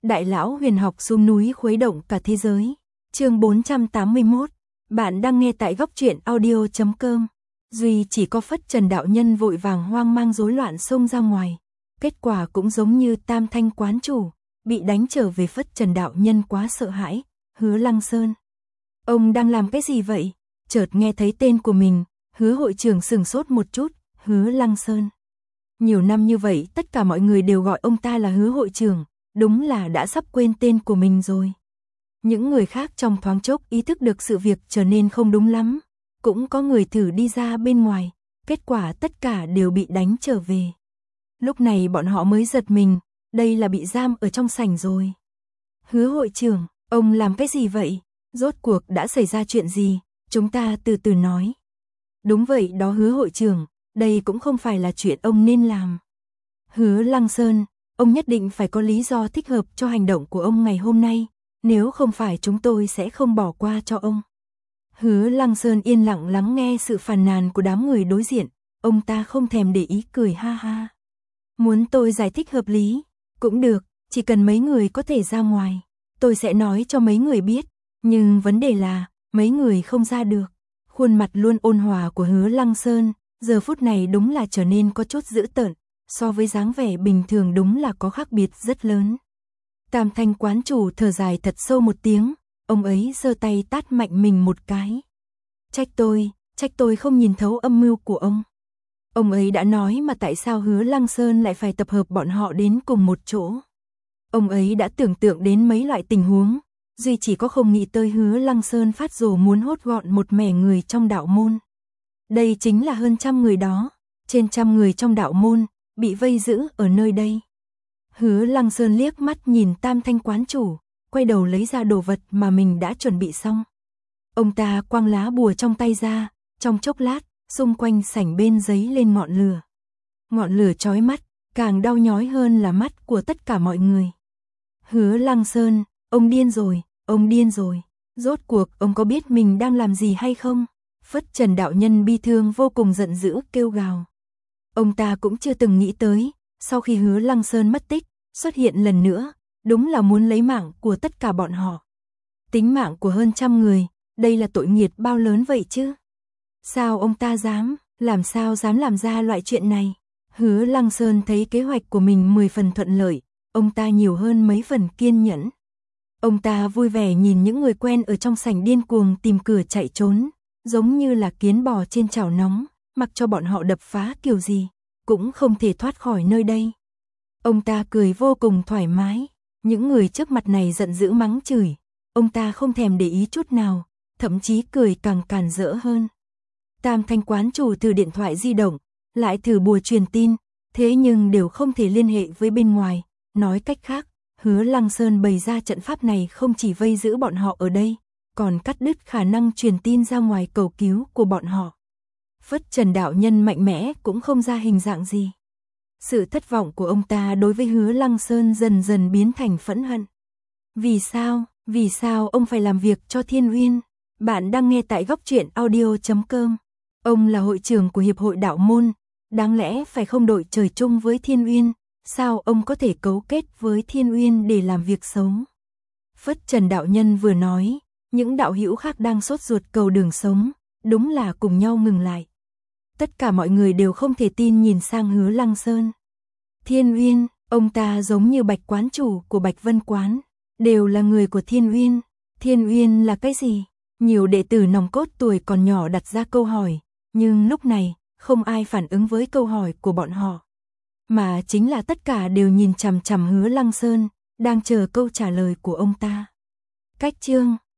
Đại lão huyền học xuống núi khuấy động cả thế giới. Chương 481. Bạn đang nghe tại góc truyện audio.com. Duy chỉ có Phất Trần đạo nhân vội vàng hoang mang rối loạn xông ra ngoài. Kết quả cũng giống như Tam Thanh quán chủ, bị đánh trở về. Phất Trần đạo nhân quá sợ hãi. Hứa Lăng Sơn, ông đang làm cái gì vậy? Chợt nghe thấy tên của mình, Hứa hội trưởng sửng sốt một chút. Hứa Lăng Sơn. Nhiều năm như vậy tất cả mọi người đều gọi ông ta là Hứa hội trưởng, đúng là đã sắp quên tên của mình rồi. Những người khác trong thoáng chốc ý thức được sự việc trở nên không đúng lắm, cũng có người thử đi ra bên ngoài, kết quả tất cả đều bị đánh trở về. Lúc này bọn họ mới giật mình, đây là bị giam ở trong sảnh rồi. Hứa hội trưởng, ông làm cái gì vậy? Rốt cuộc đã xảy ra chuyện gì? Chúng ta từ từ nói. Đúng vậy đó Hứa hội trưởng, đây cũng không phải là chuyện ông nên làm. Hứa Lăng Sơn, ông nhất định phải có lý do thích hợp cho hành động của ông ngày hôm nay, nếu không phải chúng tôi sẽ không bỏ qua cho ông. Hứa Lăng Sơn yên lặng lắng nghe sự phàn nàn của đám người đối diện, ông ta không thèm để ý cười ha ha. Muốn tôi giải thích hợp lý, cũng được, chỉ cần mấy người có thể ra ngoài, tôi sẽ nói cho mấy người biết, nhưng vấn đề là, mấy người không ra được. Khuôn mặt luôn ôn hòa của Hứa Lăng Sơn, giờ phút này đúng là trở nên có chút dữ tợn, so với dáng vẻ bình thường đúng là có khác biệt rất lớn. Tam Thanh quán chủ thở dài thật sâu một tiếng, ông ấy giơ tay tát mạnh mình một cái. Trách tôi không nhìn thấu âm mưu của ông. Ông ấy đã nói mà tại sao Hứa Lăng Sơn lại phải tập hợp bọn họ đến cùng một chỗ. Ông ấy đã tưởng tượng đến mấy loại tình huống, duy chỉ có không nghĩ tới Hứa Lăng Sơn phát rồ muốn hốt gọn một mẻ người trong đạo môn. Đây chính là hơn 100 người đó, trên 100 người trong đạo môn, bị vây giữ ở nơi đây. Hứa Lăng Sơn liếc mắt nhìn Tam Thanh quán chủ, quay đầu lấy ra đồ vật mà mình đã chuẩn bị xong. Ông ta quăng lá bùa trong tay ra, trong chốc lát, xung quanh sảnh bên giấy lên ngọn lửa. Ngọn lửa chói mắt, càng đau nhói hơn là mắt của tất cả mọi người. Hứa Lăng Sơn, ông điên rồi, rốt cuộc ông có biết mình đang làm gì hay không? Phất Trần đạo nhân bi thương vô cùng giận dữ kêu gào. Ông ta cũng chưa từng nghĩ tới, sau khi Hứa Lăng Sơn mất tích, xuất hiện lần nữa, đúng là muốn lấy mạng của tất cả bọn họ. Tính mạng của hơn 100 người, đây là tội nghiệt bao lớn vậy chứ? Sao ông ta dám, làm sao dám làm ra loại chuyện này? Hứa Lăng Sơn thấy kế hoạch của mình 10 phần thuận lợi, ông ta nhiều hơn mấy phần kiên nhẫn. Ông ta vui vẻ nhìn những người quen ở trong sảnh điên cuồng tìm cửa chạy trốn, giống như là kiến bò trên chảo nóng, mặc cho bọn họ đập phá kiểu gì, cũng không thể thoát khỏi nơi đây. Ông ta cười vô cùng thoải mái, những người trước mặt này giận dữ mắng chửi, ông ta không thèm để ý chút nào, thậm chí cười càng càn rỡ hơn. Tam Thanh quán chủ thử điện thoại di động, lại thử bùa truyền tin, thế nhưng đều không thể liên hệ với bên ngoài, nói cách khác, Hứa Lăng Sơn bày ra trận pháp này không chỉ vây giữ bọn họ ở đây, còn cắt đứt khả năng truyền tin ra ngoài cầu cứu của bọn họ. Phất Trần đạo nhân mạnh mẽ cũng không ra hình dạng gì. Sự thất vọng của ông ta đối với Hứa Lăng Sơn dần dần biến thành phẫn hận. Vì sao ông phải làm việc cho Thiên Uyên? Bạn đang nghe tại góc truyện audio.com. Ông là hội trưởng của Hiệp hội Đạo Môn, đáng lẽ phải không đội trời chung với Thiên Uyên, sao ông có thể cấu kết với Thiên Uyên để làm việc xấu? Phất Trần đạo nhân vừa nói, những đạo hữu khác đang sốt ruột cầu đường sống, đúng là cùng nhau ngừng lại. Tất cả mọi người đều không thể tin nhìn sang Hứa Lăng Sơn. Thiên Uyên, ông ta giống như Bạch quán chủ của Bạch Vân quán, đều là người của Thiên Uyên. Thiên Uyên là cái gì? Nhiều đệ tử nòng cốt tuổi còn nhỏ đặt ra câu hỏi, nhưng lúc này, không ai phản ứng với câu hỏi của bọn họ. Mà chính là tất cả đều nhìn chằm chằm Hứa Lăng Sơn, đang chờ câu trả lời của ông ta. Cách chương